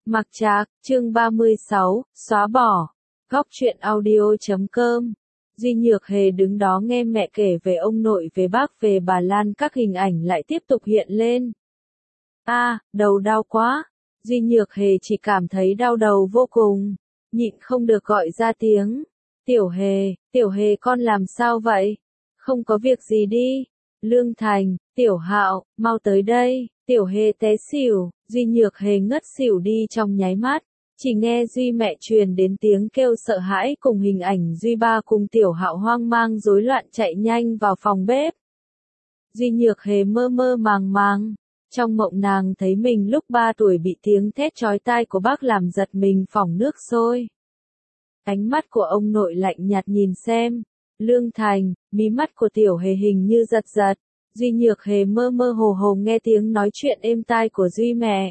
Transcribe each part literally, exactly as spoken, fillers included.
Mặc Trạc, chương ba mươi sáu, xóa bỏ. Góc truyện audio chấm com. Duy Nhược Hề đứng đó nghe mẹ kể về ông nội, về bác, về bà Lan, các hình ảnh lại tiếp tục hiện lên. A, à, đầu đau quá. Duy Nhược Hề chỉ cảm thấy đau đầu vô cùng, nhịn không được gọi ra tiếng. Tiểu Hề, Tiểu Hề con làm sao vậy? Không có việc gì đi. Lương Thành, Tiểu Hạo, mau tới đây. Tiểu Hề té xỉu, Duy Nhược Hề ngất xỉu đi trong nháy mắt. Chỉ nghe Duy mẹ truyền đến tiếng kêu sợ hãi cùng hình ảnh Duy ba cùng Tiểu Hạo hoang mang rối loạn chạy nhanh vào phòng bếp. Duy Nhược Hề mơ mơ màng màng. Trong mộng nàng thấy mình lúc ba tuổi bị tiếng thét chói tai của bác làm giật mình phỏng nước sôi. Ánh mắt của ông nội lạnh nhạt nhìn xem. Lương Thành, mí mắt của Tiểu Hề hình như giật giật. Duy Nhược Hề mơ mơ hồ hồ nghe tiếng nói chuyện êm tai của Duy mẹ.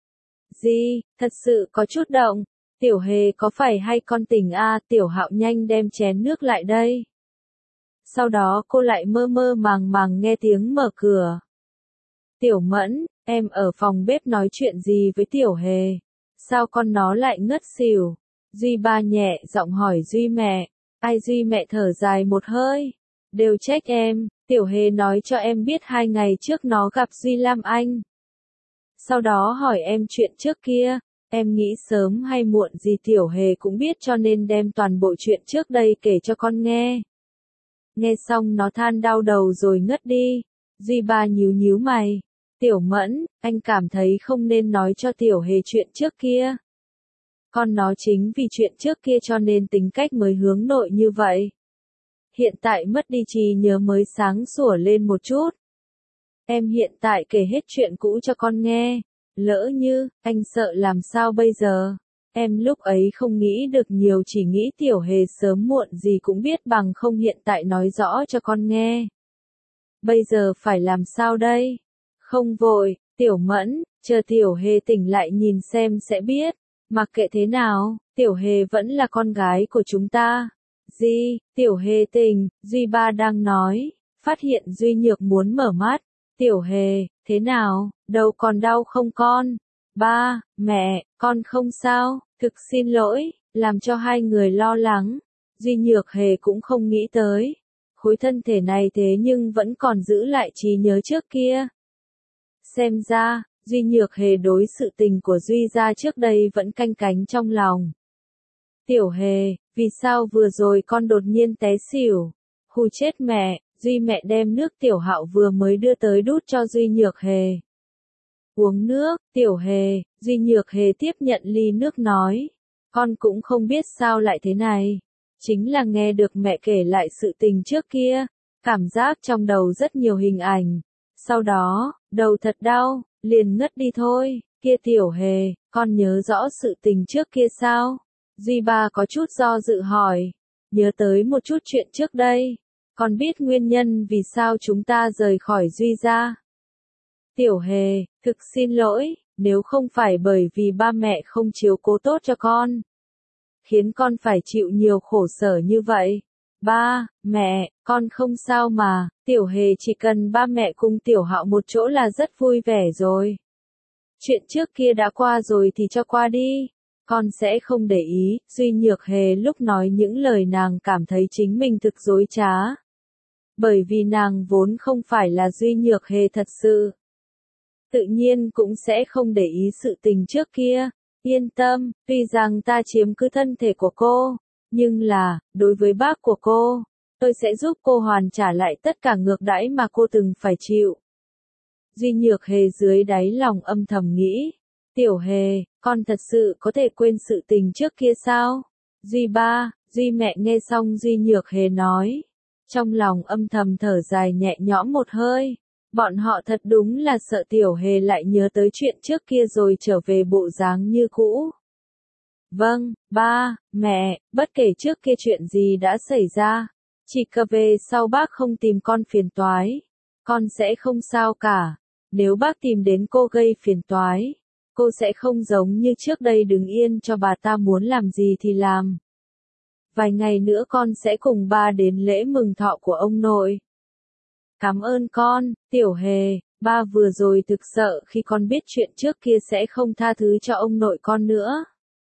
Di, thật sự có chút động. Tiểu Hề có phải hay con tỉnh a? À, Tiểu Hạo nhanh đem chén nước lại đây. Sau đó cô lại mơ mơ màng màng nghe tiếng mở cửa. Tiểu Mẫn, em ở phòng bếp nói chuyện gì với Tiểu Hề? Sao con nó lại ngất xỉu? Duy ba nhẹ giọng hỏi Duy mẹ. Ai? Duy mẹ thở dài một hơi. Đều trách em, Tiểu Hề nói cho em biết hai ngày trước nó gặp Duy Lam Anh. Sau đó hỏi em chuyện trước kia, em nghĩ sớm hay muộn gì Tiểu Hề cũng biết cho nên đem toàn bộ chuyện trước đây kể cho con nghe. Nghe xong nó than đau đầu rồi ngất đi. Duy ba nhíu nhíu mày. Tiểu Mẫn, anh cảm thấy không nên nói cho Tiểu Hề chuyện trước kia. Con nó chính vì chuyện trước kia cho nên tính cách mới hướng nội như vậy. Hiện tại mất đi trí nhớ mới sáng sủa lên một chút. Em hiện tại kể hết chuyện cũ cho con nghe. Lỡ như, anh sợ làm sao bây giờ? Em lúc ấy không nghĩ được nhiều, chỉ nghĩ Tiểu Hề sớm muộn gì cũng biết bằng không hiện tại nói rõ cho con nghe. Bây giờ phải làm sao đây? Không vội, Tiểu Mẫn, chờ Tiểu Hề tỉnh lại nhìn xem sẽ biết. Mặc kệ thế nào, Tiểu Hề vẫn là con gái của chúng ta. Di, Tiểu Hề tỉnh, Duy ba đang nói, phát hiện Duy Nhược muốn mở mắt. Tiểu Hề, thế nào, đầu còn đau không con? Ba, mẹ, con không sao, thực xin lỗi, làm cho hai người lo lắng. Duy Nhược Hề cũng không nghĩ tới. Khối thân thể này thế nhưng vẫn còn giữ lại trí nhớ trước kia. Xem ra, Duy Nhược Hề đối sự tình của Duy gia trước đây vẫn canh cánh trong lòng. Tiểu Hề, vì sao vừa rồi con đột nhiên té xỉu? Hù chết mẹ. Duy mẹ đem nước Tiểu Hạo vừa mới đưa tới đút cho Duy Nhược Hề. Uống nước, Tiểu Hề. Duy Nhược Hề tiếp nhận ly nước nói. Con cũng không biết sao lại thế này. Chính là nghe được mẹ kể lại sự tình trước kia. Cảm giác trong đầu rất nhiều hình ảnh. Sau đó, đầu thật đau, liền ngất đi thôi. Kia Tiểu Hề, con nhớ rõ sự tình trước kia sao? Duy ba có chút do dự hỏi. Nhớ tới một chút chuyện trước đây. Con biết nguyên nhân vì sao chúng ta rời khỏi Duy gia. Tiểu Hề, thực xin lỗi, nếu không phải bởi vì ba mẹ không chiếu cố tốt cho con, khiến con phải chịu nhiều khổ sở như vậy. Ba, mẹ, con không sao mà, Tiểu Hề chỉ cần ba mẹ cùng Tiểu Hạo một chỗ là rất vui vẻ rồi. Chuyện trước kia đã qua rồi thì cho qua đi. Con sẽ không để ý. Duy Nhược Hề lúc nói những lời nàng cảm thấy chính mình thực dối trá. Bởi vì nàng vốn không phải là Duy Nhược Hề thật sự. Tự nhiên cũng sẽ không để ý sự tình trước kia. Yên tâm, tuy rằng ta chiếm cứ thân thể của cô, nhưng là, đối với bác của cô, tôi sẽ giúp cô hoàn trả lại tất cả ngược đãi mà cô từng phải chịu. Duy Nhược Hề dưới đáy lòng âm thầm nghĩ. Tiểu Hề, con thật sự có thể quên sự tình trước kia sao? Duy ba, Duy mẹ nghe xong Duy Nhược Hề nói. Trong lòng âm thầm thở dài nhẹ nhõm một hơi. Bọn họ thật đúng là sợ Tiểu Hề lại nhớ tới chuyện trước kia rồi trở về bộ dáng như cũ. Vâng, ba, mẹ, bất kể trước kia chuyện gì đã xảy ra, chỉ cần về sau bác không tìm con phiền toái, con sẽ không sao cả. Nếu bác tìm đến cô gây phiền toái, cô sẽ không giống như trước đây đứng yên cho bà ta muốn làm gì thì làm. Vài ngày nữa con sẽ cùng ba đến lễ mừng thọ của ông nội. Cảm ơn con, Tiểu Hề. Ba vừa rồi thực sợ khi con biết chuyện trước kia sẽ không tha thứ cho ông nội con nữa.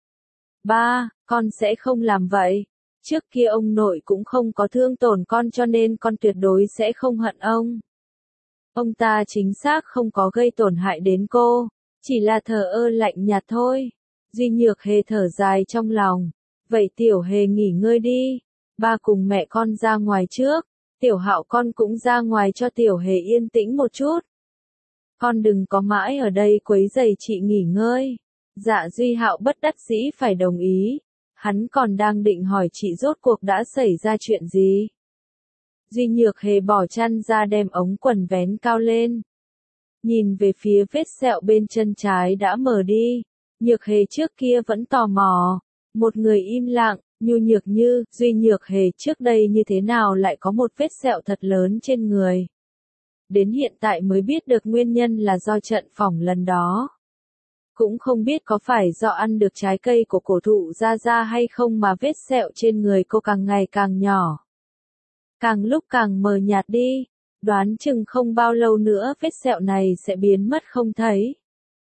Ba, con sẽ không làm vậy. Trước kia ông nội cũng không có thương tổn con cho nên con tuyệt đối sẽ không hận ông. Ông ta chính xác không có gây tổn hại đến cô, chỉ là thờ ơ lạnh nhạt thôi. Duy Nhược Hề thở dài trong lòng. Vậy Tiểu Hề nghỉ ngơi đi. Ba cùng mẹ con ra ngoài trước. Tiểu Hạo con cũng ra ngoài cho Tiểu Hề yên tĩnh một chút. Con đừng có mãi ở đây quấy rầy chị nghỉ ngơi. Dạ Duy Hạo bất đắc dĩ phải đồng ý. Hắn còn đang định hỏi chị rốt cuộc đã xảy ra chuyện gì. Duy Nhược Hề bỏ chăn ra đem ống quần vén cao lên. Nhìn về phía vết sẹo bên chân trái đã mở đi. Nhược Hề trước kia vẫn tò mò. Một người im lặng, nhu nhược như Duy Nhược Hề trước đây như thế nào lại có một vết sẹo thật lớn trên người. Đến hiện tại mới biết được nguyên nhân là do trận phỏng lần đó. Cũng không biết có phải do ăn được trái cây của cổ thụ ra ra hay không mà vết sẹo trên người cô càng ngày càng nhỏ. Càng lúc càng mờ nhạt đi, đoán chừng không bao lâu nữa vết sẹo này sẽ biến mất không thấy.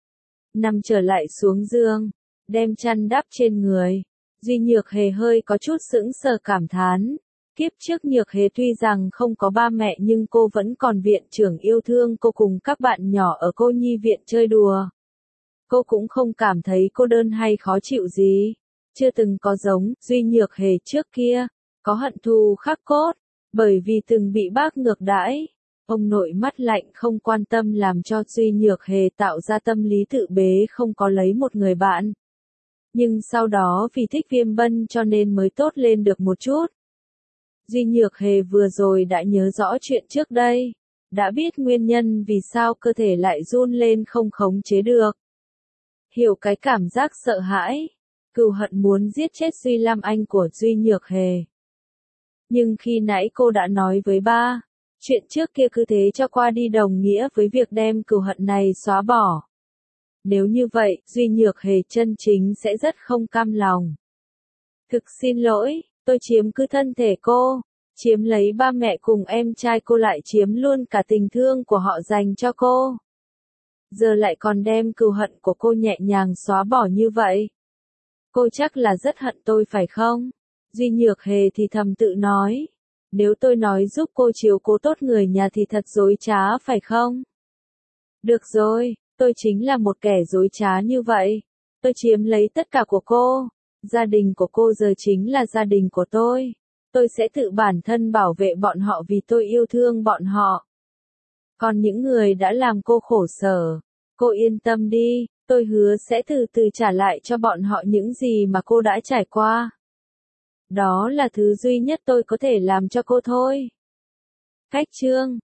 Nằm trở lại xuống giường, đem chăn đắp trên người, Duy Nhược Hề hơi có chút sững sờ cảm thán. Kiếp trước Nhược Hề tuy rằng không có ba mẹ nhưng cô vẫn còn viện trưởng yêu thương cô cùng các bạn nhỏ ở cô nhi viện chơi đùa. Cô cũng không cảm thấy cô đơn hay khó chịu gì. Chưa từng có giống Duy Nhược Hề trước kia, có hận thù khắc cốt, bởi vì từng bị bác ngược đãi. Ông nội mắt lạnh không quan tâm làm cho Duy Nhược Hề tạo ra tâm lý tự bế không có lấy một người bạn. Nhưng sau đó vì thích Viêm Bân cho nên mới tốt lên được một chút. Duy Nhược Hề vừa rồi đã nhớ rõ chuyện trước đây, đã biết nguyên nhân vì sao cơ thể lại run lên không khống chế được. Hiểu cái cảm giác sợ hãi, cừu hận muốn giết chết Duy Lam Anh của Duy Nhược Hề. Nhưng khi nãy cô đã nói với ba, chuyện trước kia cứ thế cho qua đi đồng nghĩa với việc đem cừu hận này xóa bỏ. Nếu như vậy, Duy Nhược Hề chân chính sẽ rất không cam lòng. Thực xin lỗi, tôi chiếm cứ thân thể cô, chiếm lấy ba mẹ cùng em trai cô lại chiếm luôn cả tình thương của họ dành cho cô. Giờ lại còn đem cừu hận của cô nhẹ nhàng xóa bỏ như vậy. Cô chắc là rất hận tôi phải không? Duy Nhược Hề thì thầm tự nói. Nếu tôi nói giúp cô chiếu cố tốt người nhà thì thật dối trá phải không? Được rồi, tôi chính là một kẻ dối trá như vậy. Tôi chiếm lấy tất cả của cô. Gia đình của cô giờ chính là gia đình của tôi. Tôi sẽ tự bản thân bảo vệ bọn họ vì tôi yêu thương bọn họ. Còn những người đã làm cô khổ sở, cô yên tâm đi, tôi hứa sẽ từ từ trả lại cho bọn họ những gì mà cô đã trải qua. Đó là thứ duy nhất tôi có thể làm cho cô thôi. Khách chương